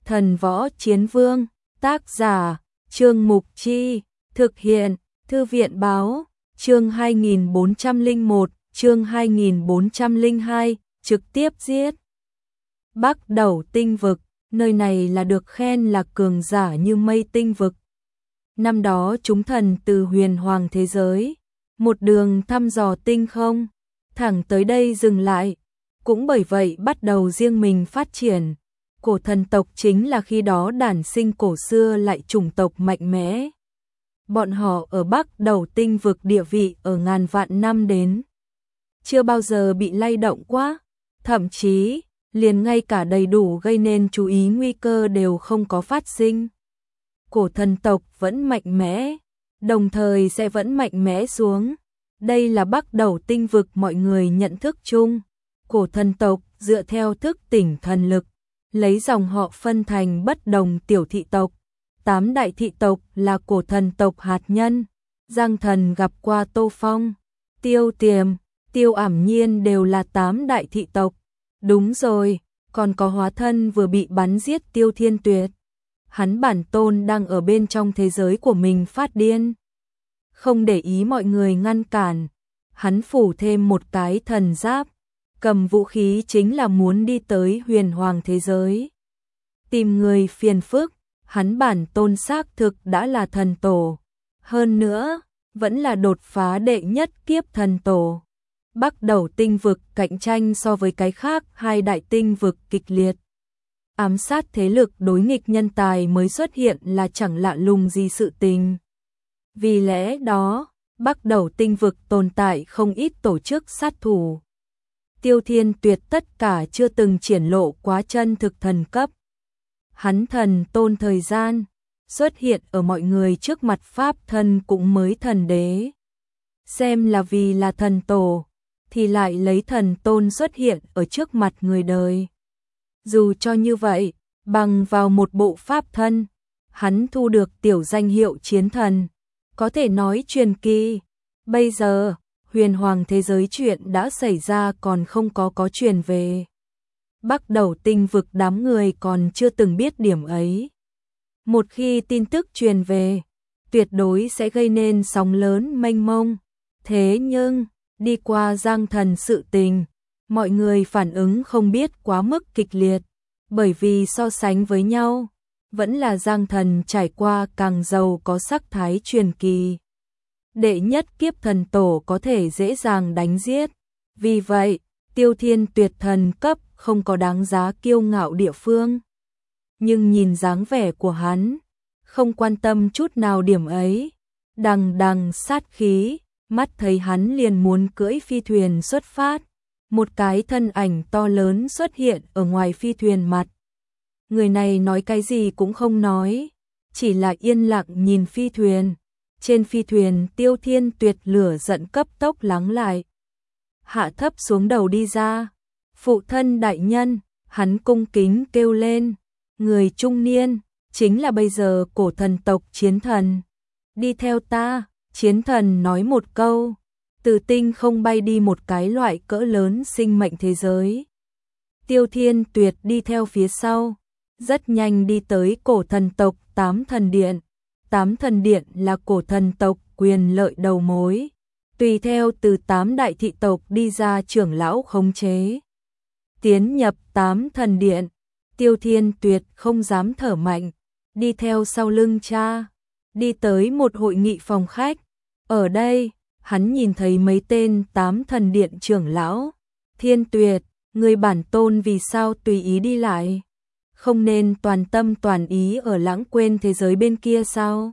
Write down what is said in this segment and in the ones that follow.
Thần Võ Chiến Vương, tác giả, Trương Mục Chi, thực hiện, Thư viện Báo, chương 2401, chương 2402, trực tiếp giết. Bắc Đầu Tinh Vực, nơi này là được khen là cường giả như mây tinh vực. Năm đó chúng thần từ huyền hoàng thế giới, một đường thăm dò tinh không, thẳng tới đây dừng lại, cũng bởi vậy bắt đầu riêng mình phát triển. Cổ thần tộc chính là khi đó đản sinh cổ xưa lại chủng tộc mạnh mẽ. Bọn họ ở Bắc Đầu Tinh Vực địa vị ở ngàn vạn năm đến, chưa bao giờ bị lay động quá, thậm chí liền ngay cả đầy đủ gây nên chú ý nguy cơ đều không có phát sinh. Cổ thần tộc vẫn mạnh mẽ, đồng thời sẽ vẫn mạnh mẽ xuống. Đây là Bắc Đầu Tinh Vực mọi người nhận thức chung. Cổ thần tộc dựa theo thức tỉnh thần lực, lấy dòng họ phân thành bất đồng tiểu thị tộc. 8 đại thị tộc là cổ thần tộc hạt nhân. Giang Thần gặp qua Tô Phong, Tiêu Tiềm, Tiêu Ảm Nhiên đều là 8 đại thị tộc. Đúng rồi, còn có hóa thân vừa bị bắn giết Tiêu Thiên Tuyệt. Hắn bản tôn đang ở bên trong thế giới của mình phát điên. Không để ý mọi người ngăn cản, hắn phủ thêm một cái thần giáp, cầm vũ khí chính là muốn đi tới huyền hoàng thế giới. Tìm người phiền phức, hắn bản tôn xác thực đã là thần tổ. Hơn nữa, vẫn là đột phá đệ nhất kiếp thần tổ. Bắc Đầu Tinh Vực cạnh tranh so với cái khác hai đại tinh vực kịch liệt. Ám sát thế lực đối nghịch nhân tài mới xuất hiện là chẳng lạ lùng gì sự tình. Vì lẽ đó, Bắc Đầu Tinh Vực tồn tại không ít tổ chức sát thủ. Tiêu Thiên Tuyệt tất cả chưa từng triển lộ quá chân thực thần cấp. Hắn thần tôn thời gian, xuất hiện ở mọi người trước mặt pháp thân cũng mới thần đế. Xem là vì là thần tổ, thì lại lấy thần tôn xuất hiện ở trước mặt người đời. Dù cho như vậy, bằng vào một bộ pháp thân, hắn thu được tiểu danh hiệu chiến thần, có thể nói truyền kỳ. Bây giờ, huyền hoàng thế giới chuyện đã xảy ra còn không có truyền về. Bắc Đầu Tinh Vực đám người còn chưa từng biết điểm ấy. Một khi tin tức truyền về, tuyệt đối sẽ gây nên sóng lớn mênh mông. Thế nhưng, đi qua Giang Thần sự tình, mọi người phản ứng không biết quá mức kịch liệt, bởi vì so sánh với nhau, vẫn là Giang Thần trải qua càng giàu có sắc thái truyền kỳ. Đệ nhất kiếp thần tổ có thể dễ dàng đánh giết, vì vậy, Tiêu Thiên Tuyệt thần cấp không có đáng giá kiêu ngạo địa phương. Nhưng nhìn dáng vẻ của hắn, không quan tâm chút nào điểm ấy, đằng đằng sát khí, mắt thấy hắn liền muốn cưỡi phi thuyền xuất phát. Một cái thân ảnh to lớn xuất hiện ở ngoài phi thuyền mặt. Người này nói cái gì cũng không nói, chỉ là yên lặng nhìn phi thuyền. Trên phi thuyền Tiêu Thiên Tuyệt lửa giận cấp tốc lắng lại. Hạ thấp xuống đầu đi ra. Phụ thân đại nhân, hắn cung kính kêu lên. Người trung niên, chính là bây giờ cổ thần tộc chiến thần. Đi theo ta, chiến thần nói một câu. Từ tinh không bay đi một cái loại cỡ lớn sinh mệnh thế giới. Tiêu Thiên Tuyệt đi theo phía sau, rất nhanh đi tới cổ thần tộc 8 thần điện. 8 thần điện là cổ thần tộc quyền lợi đầu mối, tùy theo từ 8 đại thị tộc đi ra trưởng lão khống chế. Tiến nhập 8 thần điện, Tiêu Thiên Tuyệt không dám thở mạnh, đi theo sau lưng cha, đi tới một hội nghị phòng khách. Ở đây, hắn nhìn thấy mấy tên 8 thần điện trưởng lão. Thiên Tuyệt, người bản tôn vì sao tùy ý đi lại? Không nên toàn tâm toàn ý ở lãng quên thế giới bên kia sao?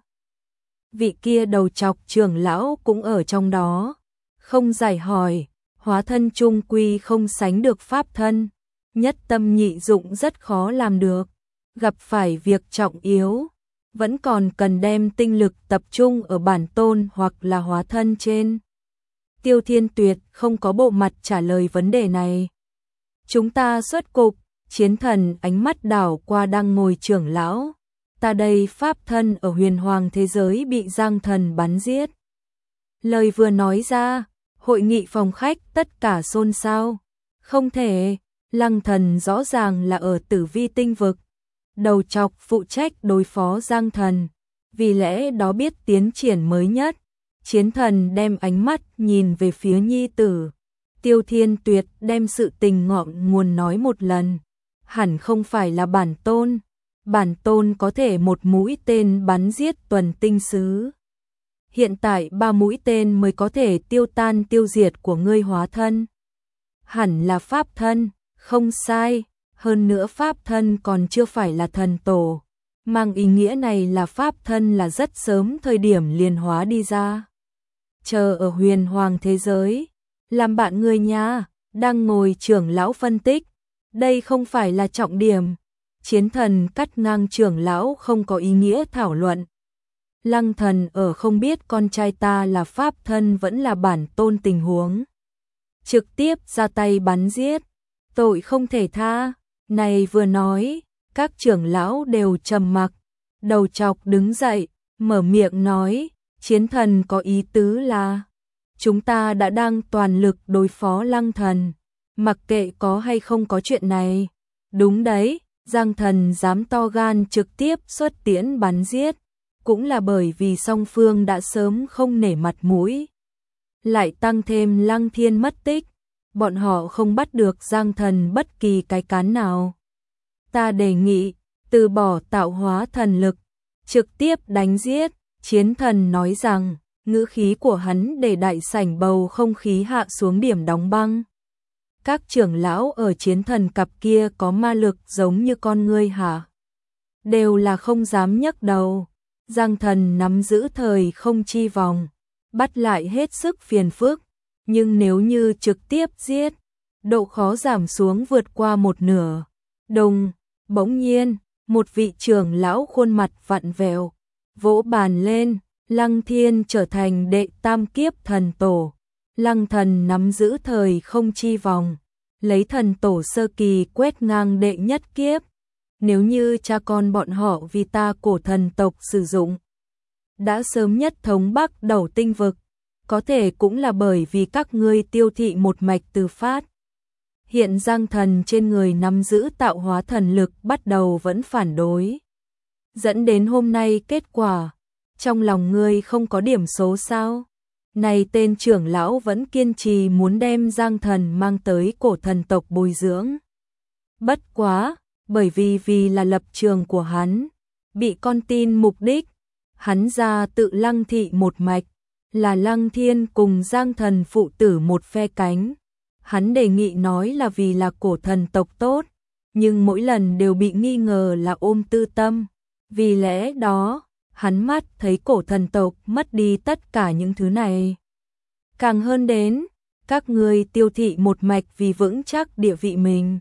Vị kia đầu chọc trưởng lão cũng ở trong đó. Không giải hỏi, hóa thân chung quy không sánh được pháp thân. Nhất tâm nhị dụng rất khó làm được. Gặp phải việc trọng yếu, vẫn còn cần đem tinh lực tập trung ở bản tôn hoặc là hóa thân trên. Tiêu Thiên Tuyệt không có bộ mặt trả lời vấn đề này. Chúng ta xuất cục, chiến thần ánh mắt đảo qua đang ngồi trưởng lão. Ta đây pháp thân ở huyền hoàng thế giới bị Giang Thần bắn giết. Lời vừa nói ra, hội nghị phòng khách tất cả xôn xao. Không thể, Lăng Thần rõ ràng là ở Tử Vi tinh vực. đầu chọc phụ trách đối phó Giang Thần, vì lẽ đó biết tiến triển mới nhất. Chiến Thần đem ánh mắt nhìn về phía nhi tử. Tiêu Thiên Tuyệt đem sự tình ngọn nguồn nói một lần. Hẳn không phải là bản tôn có thể một mũi tên bắn giết Tuần Tinh Sứ. Hiện tại 3 mũi tên mới có thể tiêu tan tiêu diệt của ngươi hóa thân. Hẳn là pháp thân, không sai, hơn nữa pháp thân còn chưa phải là thần tổ. Mang ý nghĩa này là pháp thân là rất sớm thời điểm liền hóa đi ra. Chờ ở huyền hoàng thế giới, làm bạn người nha, đang ngồi trưởng lão phân tích. Đây không phải là trọng điểm. Chiến Thần cắt ngang trưởng lão không có ý nghĩa thảo luận. Lăng Thần ở không biết con trai ta là pháp thân vẫn là bản tôn tình huống. Trực tiếp ra tay bắn giết, tội không thể tha. Này vừa nói, các trưởng lão đều trầm mặc. Đầu chọc đứng dậy, mở miệng nói, Chiến Thần có ý tứ là chúng ta đã đang toàn lực đối phó Lăng Thần, mặc kệ có hay không có chuyện này. Đúng đấy, Giang Thần dám to gan trực tiếp xuất tiễn bắn giết, cũng là bởi vì song phương đã sớm không nể mặt mũi. Lại tăng thêm Lăng Thiên mất tích, bọn họ không bắt được Giang Thần bất kỳ cái cán nào. Ta đề nghị, từ bỏ tạo hóa thần lực, trực tiếp đánh giết. Chiến Thần nói rằng, ngữ khí của hắn để đại sảnh bầu không khí hạ xuống điểm đóng băng. Các trưởng lão ở Chiến Thần cặp kia có ma lực giống như con ngươi hả? Đều là không dám nhấc đầu. Giang Thần nắm giữ thời không chi vòng, bắt lại hết sức phiền phức, nhưng nếu như trực tiếp giết, độ khó giảm xuống vượt qua một nửa. Đùng, bỗng nhiên, một vị trưởng lão khuôn mặt vặn vẹo, vỗ bàn lên, Lăng Thiên trở thành đệ tam kiếp thần tổ. Lăng Thần nắm giữ thời không chi vòng, lấy thần tổ sơ kỳ quét ngang đệ nhất kiếp. Nếu như cha con bọn họ vì ta cổ thần tộc sử dụng, đã sớm nhất thống Bắc Đầu tinh vực, có thể cũng là bởi vì các ngươi tiêu thị một mạch từ phát. Hiện Giang Thần trên người nắm giữ tạo hóa thần lực bắt đầu vẫn phản đối. Dẫn đến hôm nay kết quả, trong lòng ngươi không có điểm số sao? Này tên trưởng lão vẫn kiên trì muốn đem Giang Thần mang tới cổ thần tộc bồi dưỡng. Bất quá, bởi vì là lập trường của hắn, bị con tin mục đích, hắn ra tự Lăng thị một mạch, là Lăng Thiên cùng Giang Thần phụ tử một phe cánh. Hắn đề nghị nói là vì là cổ thần tộc tốt, nhưng mỗi lần đều bị nghi ngờ là ôm tư tâm. Vì lẽ đó, hắn mắt thấy cổ thần tộc mất đi tất cả những thứ này. Càng hơn đến, các ngươi tiêu thị một mạch vì vững chắc địa vị mình.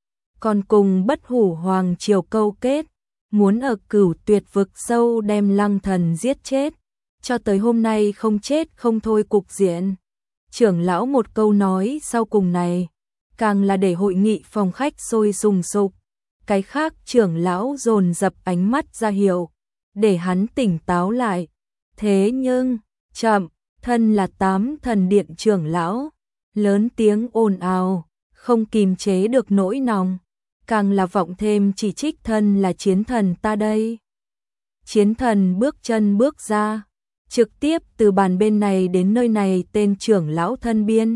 Còn cùng Bất Hủ Hoàng triều câu kết, muốn ở Cửu Tuyệt vực sâu đem Lăng Thần giết chết, cho tới hôm nay không chết không thôi cục diện. Trưởng lão một câu nói sau cùng này, càng là để hội nghị phòng khách sôi sùng sục. Cái khác trưởng lão dồn dập ánh mắt ra hiệu, để hắn tỉnh táo lại. Thế nhưng, chậm, thân là 8 thần điện trưởng lão, lớn tiếng ồn ào, không kìm chế được nỗi lòng, càng là vọng thêm chỉ trích thân là Chiến Thần ta đây. Chiến Thần bước chân bước ra, trực tiếp từ bàn bên này đến nơi này tên trưởng lão thân biên.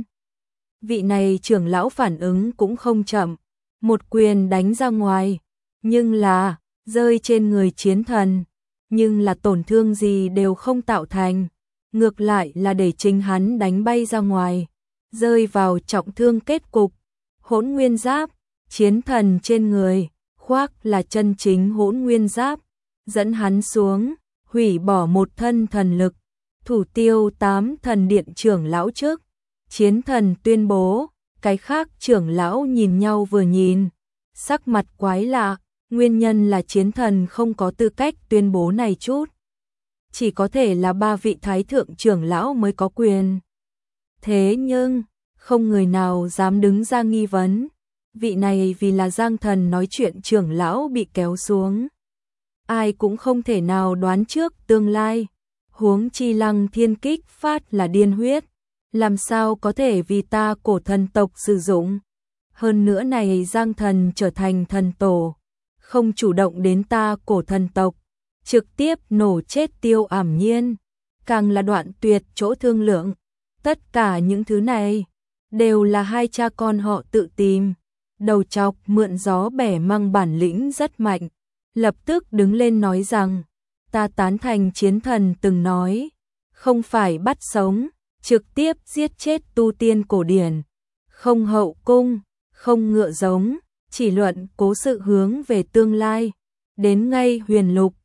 Vị này trưởng lão phản ứng cũng không chậm, một quyền đánh ra ngoài, nhưng là rơi trên người Chiến Thần, nhưng là tổn thương gì đều không tạo thành, ngược lại là để chính hắn đánh bay ra ngoài, rơi vào trọng thương kết cục. Hỗn Nguyên Giáp, Chiến Thần trên người khoác là chân chính Hỗn Nguyên Giáp, dẫn hắn xuống, hủy bỏ một thân thần lực, thủ tiêu 8 thần điện trưởng lão trước. Chiến Thần tuyên bố, cái khác trưởng lão nhìn nhau vừa nhìn, sắc mặt quái lạ, nguyên nhân là Chiến Thần không có tư cách tuyên bố này chút. Chỉ có thể là 3 vị thái thượng trưởng lão mới có quyền. Thế nhưng, không người nào dám đứng ra nghi vấn. Vị này vì là Giang Thần nói chuyện trưởng lão bị kéo xuống. Ai cũng không thể nào đoán trước tương lai. Huống chi Lăng Thiên kích phát là điên huyết. Làm sao có thể vì ta cổ thần tộc sử dụng. Hơn nữa này Giang Thần trở thành thần tổ. không chủ động đến ta cổ thần tộc, trực tiếp nổ chết Tiêu Ảm Nhiên, càng là đoạn tuyệt chỗ thương lượng. Tất cả những thứ này đều là hai cha con họ tự tìm. Đầu chọc mượn gió bẻ măng bản lĩnh rất mạnh, lập tức đứng lên nói rằng, ta tán thành chiến thần từng nói, không phải bắt sống, trực tiếp giết chết tu tiên cổ điển, không hậu cung, không ngựa giống, chỉ luận cố sự hướng về tương lai. Đến ngay Huyền Lục,